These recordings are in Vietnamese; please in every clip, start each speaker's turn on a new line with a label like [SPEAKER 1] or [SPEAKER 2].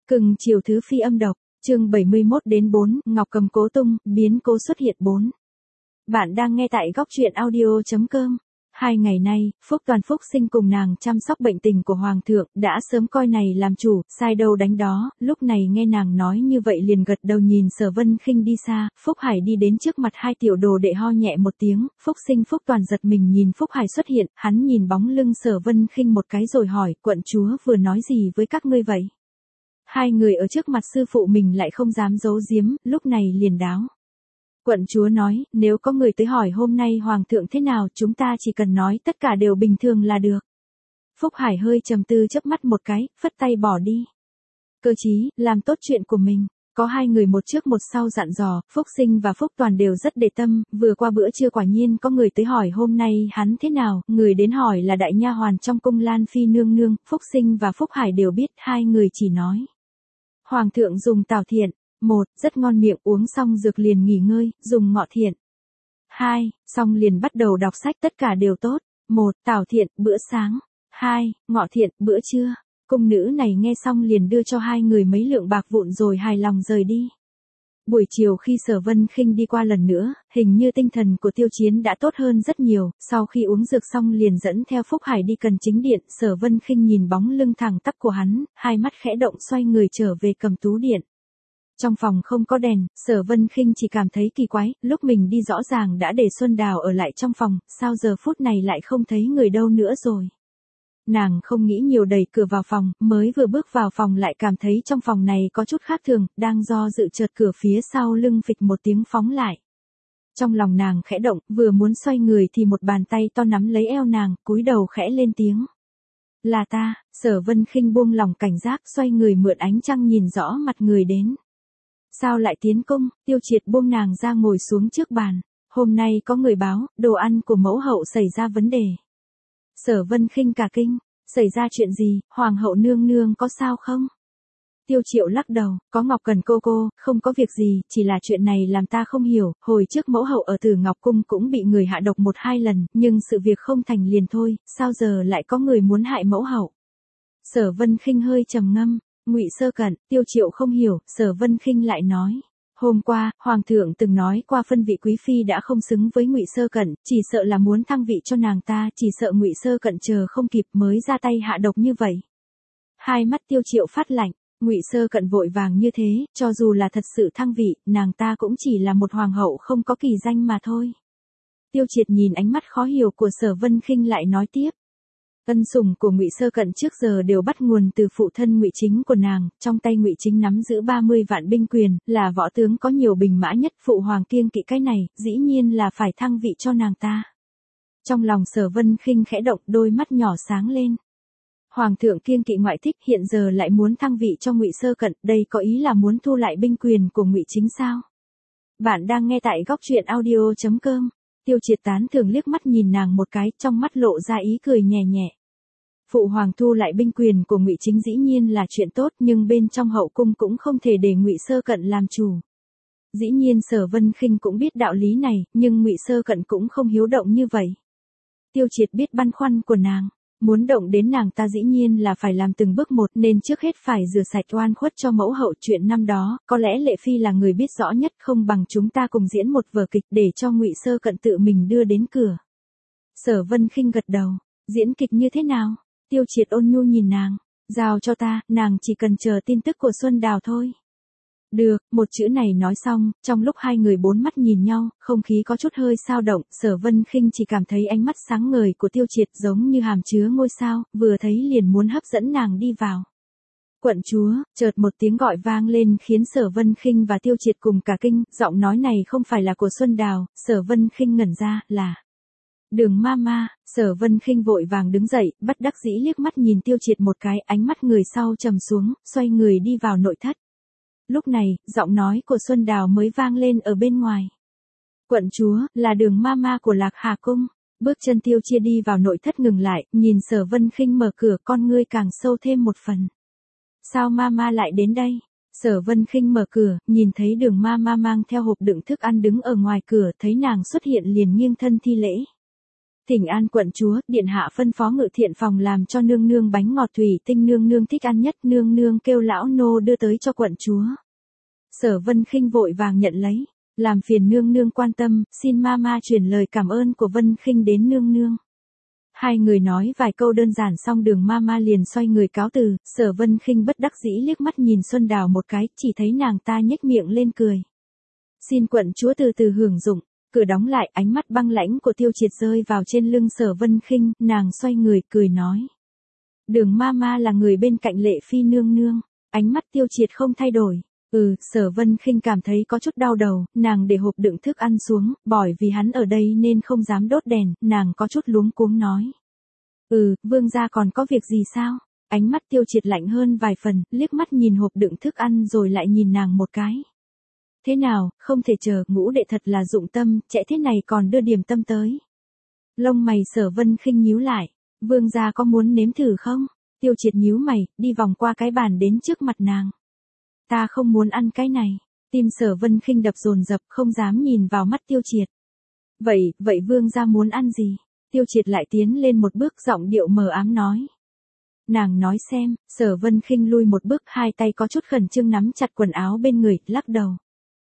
[SPEAKER 1] Cưng chiều thứ phi âm độc, chương 71-4, Ngọc Cầm cố tung, biến cố xuất hiện 4. Bạn đang nghe tại góc truyện audio.com. 2 ngày nay, Phúc Toàn Phúc Sinh cùng nàng chăm sóc bệnh tình của Hoàng thượng, đã sớm coi này làm chủ, sai đâu đánh đó, lúc này nghe nàng nói như vậy liền gật đầu nhìn Sở Vân Khinh đi xa, Phúc Hải đi đến trước mặt hai tiểu đồ đệ ho nhẹ một tiếng, Phúc Sinh Phúc Toàn giật mình nhìn Phúc Hải xuất hiện, hắn nhìn bóng lưng Sở Vân Khinh một cái rồi hỏi, quận chúa vừa nói gì với các ngươi vậy? Hai người ở trước mặt sư phụ mình lại không dám giấu giếm, lúc này liền đáo. Quận chúa nói, nếu có người tới hỏi hôm nay hoàng thượng thế nào, chúng ta chỉ cần nói tất cả đều bình thường là được. Phúc Hải hơi trầm tư chớp mắt một cái, phất tay bỏ đi. Cơ chí, làm tốt chuyện của mình. Có hai người một trước một sau dặn dò, Phúc Sinh và Phúc Toàn đều rất để tâm, vừa qua bữa trưa quả nhiên có người tới hỏi hôm nay hắn thế nào, người đến hỏi là đại nha hoàn trong cung Lan Phi nương nương, Phúc Sinh và Phúc Hải đều biết, hai người chỉ nói. Hoàng thượng dùng tảo thiện. 1. Rất ngon miệng, uống xong dược liền nghỉ ngơi, dùng ngọ thiện. 2. Xong liền bắt đầu đọc sách, tất cả đều tốt. 1. Tảo thiện, bữa sáng. 2. Ngọ thiện, bữa trưa. Cung nữ này nghe xong liền đưa cho hai người mấy lượng bạc vụn rồi hài lòng rời đi. Buổi chiều khi Sở Vân Khinh đi qua lần nữa, hình như tinh thần của Tiêu Chiến đã tốt hơn rất nhiều, sau khi uống dược xong liền dẫn theo Phúc Hải đi cần chính điện, Sở Vân Khinh nhìn bóng lưng thẳng tắp của hắn, hai mắt khẽ động xoay người trở về cầm tú điện. Trong phòng không có đèn, Sở Vân Khinh chỉ cảm thấy kỳ quái, lúc mình đi rõ ràng đã để Xuân Đào ở lại trong phòng, sao giờ phút này lại không thấy người đâu nữa rồi. Nàng không nghĩ nhiều đẩy cửa vào phòng, mới vừa bước vào phòng lại cảm thấy trong phòng này có chút khác thường, đang do dự chợt cửa phía sau lưng phịch một tiếng phóng lại. Trong lòng nàng khẽ động, vừa muốn xoay người thì một bàn tay to nắm lấy eo nàng, cúi đầu khẽ lên tiếng. Là ta, Sở Vân Khinh buông lòng cảnh giác xoay người mượn ánh trăng nhìn rõ mặt người đến. Sao lại tiến cung, Tiêu Triệt buông nàng ra ngồi xuống trước bàn. Hôm nay có người báo, đồ ăn của mẫu hậu xảy ra vấn đề. Sở Vân Khinh cả kinh, xảy ra chuyện gì, hoàng hậu nương nương có sao không? Tiêu Triệu lắc đầu, có Ngọc Cần cô, không có việc gì, chỉ là chuyện này làm ta không hiểu, hồi trước mẫu hậu ở Tử Ngọc Cung cũng bị người hạ độc 1-2 lần, nhưng sự việc không thành liền thôi, sao giờ lại có người muốn hại mẫu hậu? Sở Vân Khinh hơi trầm ngâm. Ngụy Sơ Cận, Tiêu Triệu không hiểu, Sở Vân Khinh lại nói. Hôm qua, Hoàng thượng từng nói qua phân vị quý phi đã không xứng với Ngụy Sơ Cận, chỉ sợ là muốn thăng vị cho nàng ta, chỉ sợ Ngụy Sơ Cận chờ không kịp mới ra tay hạ độc như vậy. Hai mắt Tiêu Triệu phát lạnh, Ngụy Sơ Cận vội vàng như thế, cho dù là thật sự thăng vị, nàng ta cũng chỉ là một hoàng hậu không có kỳ danh mà thôi. Tiêu Triệt nhìn ánh mắt khó hiểu của Sở Vân Khinh lại nói tiếp. Ân sủng của Ngụy Sơ Cận trước giờ đều bắt nguồn từ phụ thân Ngụy Chính của nàng, trong tay Ngụy Chính nắm giữ 30 vạn binh quyền, là võ tướng có nhiều binh mã nhất, phụ hoàng kiêng kỵ cái này, dĩ nhiên là phải thăng vị cho nàng ta. Trong lòng Sở Vân Khinh khẽ động, đôi mắt nhỏ sáng lên. Hoàng thượng kiêng kỵ ngoại thích, hiện giờ lại muốn thăng vị cho Ngụy Sơ Cận, đây có ý là muốn thu lại binh quyền của Ngụy Chính sao? Bạn đang nghe tại góc truyện audio.com. Tiêu Triệt tán thường liếc mắt nhìn nàng một cái, trong mắt lộ ra ý cười nhẹ nhẹ. Phụ hoàng thu lại binh quyền của Ngụy Chính dĩ nhiên là chuyện tốt, nhưng bên trong hậu cung cũng không thể để Ngụy Sơ Cận làm chủ. Dĩ nhiên Sở Vân Khinh cũng biết đạo lý này, nhưng Ngụy Sơ Cận cũng không hiếu động như vậy. Tiêu Triệt biết băn khoăn của nàng, muốn động đến nàng ta dĩ nhiên là phải làm từng bước một, nên trước hết phải rửa sạch oan khuất cho mẫu hậu. Chuyện năm đó, có lẽ Lệ Phi là người biết rõ nhất, không bằng chúng ta cùng diễn một vở kịch để cho Ngụy Sơ Cận tự mình đưa đến cửa. Sở Vân Khinh gật đầu, diễn kịch như thế nào? Tiêu Triệt ôn nhu nhìn nàng, giao cho ta, nàng chỉ cần chờ tin tức của Xuân Đào thôi. Được, một chữ này nói xong, trong lúc hai người bốn mắt nhìn nhau, không khí có chút hơi xao động, Sở Vân Khinh chỉ cảm thấy ánh mắt sáng ngời của Tiêu Triệt giống như hàm chứa ngôi sao, vừa thấy liền muốn hấp dẫn nàng đi vào. Quận chúa, chợt một tiếng gọi vang lên khiến Sở Vân Khinh và Tiêu Triệt cùng cả kinh, giọng nói này không phải là của Xuân Đào, Sở Vân Khinh ngẩn ra, là Đường Mama. Sở Vân Khinh vội vàng đứng dậy, bất đắc dĩ liếc mắt nhìn Tiêu Triệt một cái, ánh mắt người sau trầm xuống, xoay người đi vào nội thất. Lúc này, giọng nói của Xuân Đào mới vang lên ở bên ngoài. Quận chúa, là Đường Mama của Lạc Hà Cung. Bước chân Tiêu Chia đi vào nội thất ngừng lại, nhìn Sở Vân Khinh mở cửa, con ngươi càng sâu thêm một phần. Sao Mama lại đến đây? Sở Vân Khinh mở cửa, nhìn thấy Đường Mama mang theo hộp đựng thức ăn đứng ở ngoài cửa, thấy nàng xuất hiện liền nghiêng thân thi lễ. Thỉnh an quận chúa, điện hạ phân phó ngự thiện phòng làm cho nương nương bánh ngọt thủy tinh nương nương thích ăn nhất, nương nương kêu lão nô đưa tới cho quận chúa. Sở Vân Khinh vội vàng nhận lấy, làm phiền nương nương quan tâm, xin mama truyền lời cảm ơn của Vân Khinh đến nương nương. Hai người nói vài câu đơn giản xong đường mama liền xoay người cáo từ, Sở Vân Khinh bất đắc dĩ liếc mắt nhìn Xuân Đào một cái, chỉ thấy nàng ta nhếch miệng lên cười. Xin quận chúa từ từ hưởng dụng. Cửa đóng lại, ánh mắt băng lãnh của Tiêu Triệt rơi vào trên lưng Sở Vân Khinh, nàng xoay người cười nói. Đường mama là người bên cạnh Lệ Phi nương nương, ánh mắt Tiêu Triệt không thay đổi. Sở Vân Khinh cảm thấy có chút đau đầu, nàng để hộp đựng thức ăn xuống, bởi vì hắn ở đây nên không dám đốt đèn, nàng có chút luống cuống nói. Vương gia còn có việc gì sao? Ánh mắt Tiêu Triệt lạnh hơn vài phần, liếc mắt nhìn hộp đựng thức ăn rồi lại nhìn nàng một cái. Thế nào, không thể chờ, ngũ đệ thật là dụng tâm, trẻ thế này còn đưa điểm tâm tới. Lông mày Sở Vân Khinh nhíu lại, vương gia có muốn nếm thử không? Tiêu Triệt nhíu mày, đi vòng qua cái bàn đến trước mặt nàng. Ta không muốn ăn cái này, tim Sở Vân Khinh đập dồn dập không dám nhìn vào mắt Tiêu Triệt. Vậy vương gia muốn ăn gì? Tiêu Triệt lại tiến lên một bước giọng điệu mờ ám nói. Nàng nói xem, Sở Vân Khinh lui một bước hai tay có chút khẩn trương nắm chặt quần áo bên người, lắc đầu.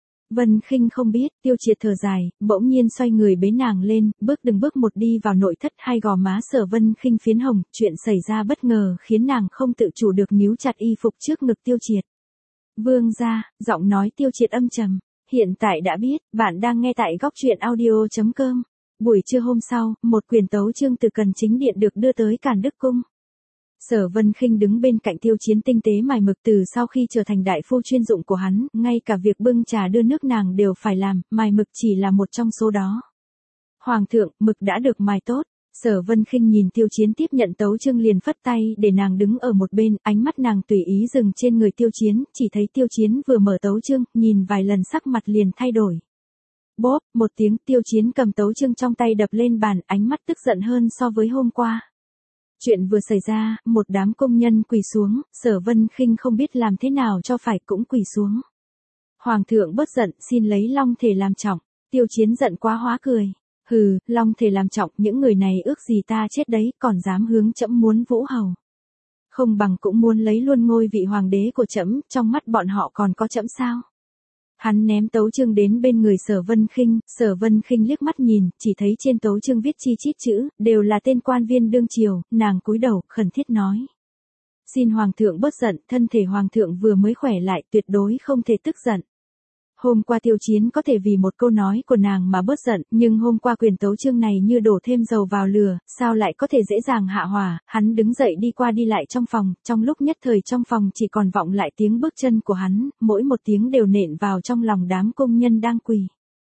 [SPEAKER 1] Vân Khinh không biết, Tiêu Triệt thở dài, bỗng nhiên xoay người bế nàng lên, bước từng bước một đi vào nội thất, hai gò má Sở Vân Khinh phiến hồng, chuyện xảy ra bất ngờ khiến nàng không tự chủ được níu chặt y phục trước ngực Tiêu Triệt. Vương gia, giọng nói Tiêu Triệt âm trầm, hiện tại đã biết, bạn đang nghe tại góc truyện audio.com. Buổi trưa hôm sau, một quyển tấu chương từ Cần Chính Điện được đưa tới Càn Đức Cung. Sở Vân Khinh đứng bên cạnh Tiêu Chiến tinh tế mài mực từ sau khi trở thành đại phu chuyên dụng của hắn, ngay cả việc bưng trà đưa nước nàng đều phải làm, mài mực chỉ là một trong số đó. Hoàng thượng, mực đã được mài tốt. Sở Vân Khinh nhìn Tiêu Chiến tiếp nhận tấu chương liền phất tay để nàng đứng ở một bên, ánh mắt nàng tùy ý dừng trên người Tiêu Chiến, chỉ thấy Tiêu Chiến vừa mở tấu chương, nhìn vài lần sắc mặt liền thay đổi. Bốp, một tiếng, Tiêu Chiến cầm tấu chương trong tay đập lên bàn, ánh mắt tức giận hơn so với hôm qua. Chuyện vừa xảy ra, một đám công nhân quỳ xuống, Sở Vân Khinh không biết làm thế nào cho phải cũng quỳ xuống. Hoàng thượng bớt giận, xin lấy long thể làm trọng. Tiêu Chiến giận quá hóa cười. Long thể làm trọng, những người này ước gì ta chết đấy, còn dám hướng trẫm muốn vũ hầu. Không bằng cũng muốn lấy luôn ngôi vị hoàng đế của trẫm, trong mắt bọn họ còn có trẫm sao? Hắn ném tấu chương đến bên người Sở Vân Khinh liếc mắt nhìn, chỉ thấy trên tấu chương viết chi chít chữ, đều là tên quan viên đương triều, nàng cúi đầu, khẩn thiết nói. Xin hoàng thượng bớt giận, thân thể hoàng thượng vừa mới khỏe lại, tuyệt đối không thể tức giận. Hôm qua Tiêu Chiến có thể vì một câu nói của nàng mà bớt giận, nhưng hôm qua quyền tấu chương này như đổ thêm dầu vào lửa, sao lại có thể dễ dàng hạ hỏa? Hắn đứng dậy đi qua đi lại trong phòng, trong lúc nhất thời trong phòng chỉ còn vọng lại tiếng bước chân của hắn, mỗi một tiếng đều nện vào trong lòng đám công nhân đang quỳ.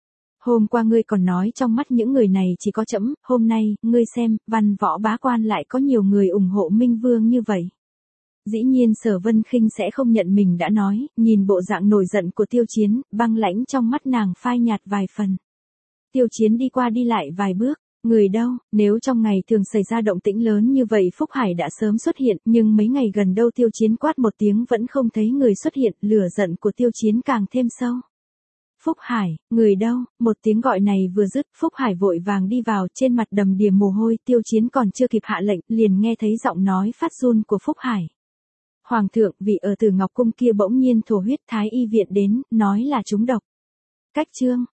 [SPEAKER 1] Hôm qua ngươi còn nói trong mắt những người này chỉ có trẫm, hôm nay, ngươi xem, văn võ bá quan lại có nhiều người ủng hộ Minh Vương như vậy. Dĩ nhiên Sở Vân Khinh sẽ không nhận mình đã nói, nhìn bộ dạng nổi giận của Tiêu Chiến, băng lãnh trong mắt nàng phai nhạt vài phần. Tiêu Chiến đi qua đi lại vài bước, người đâu, nếu trong ngày thường xảy ra động tĩnh lớn như vậy Phúc Hải đã sớm xuất hiện, nhưng mấy ngày gần đâu Tiêu Chiến quát một tiếng vẫn không thấy người xuất hiện, lửa giận của Tiêu Chiến càng thêm sâu. Phúc Hải, người đâu, một tiếng gọi này vừa dứt, Phúc Hải vội vàng đi vào, trên mặt đầm đìa mồ hôi, Tiêu Chiến còn chưa kịp hạ lệnh, liền nghe thấy giọng nói phát run của Phúc Hải. Hoàng thượng, vị ở Tử Ngọc Cung kia bỗng nhiên thổ huyết, thái y viện đến, nói là trúng độc. Cách chương,